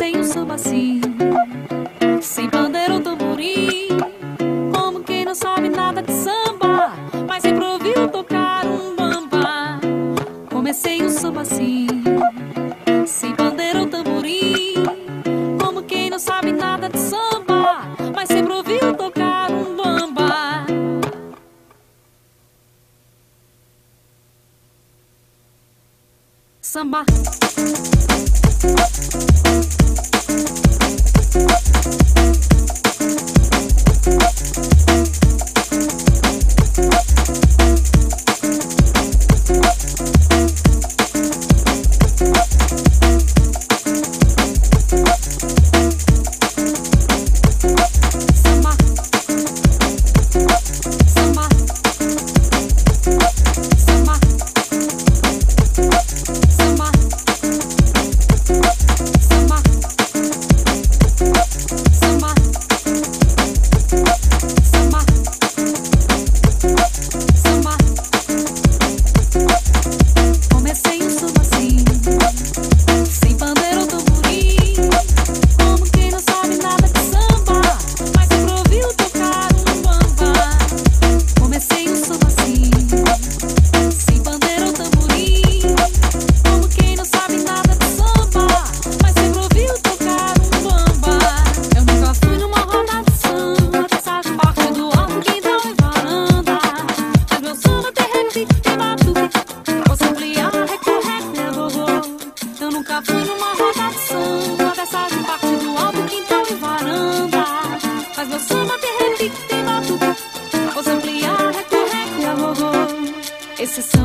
Comecei um samba assim, sem bandeira ou tamborim, como quem não sabe nada de samba, mas sempre ouviu tocar um bamba. Comecei um samba assim, sem bandeira ou tamborim, como quem não sabe nada de samba, mas sempre ouviu tocar um bamba. Samba. Esse samba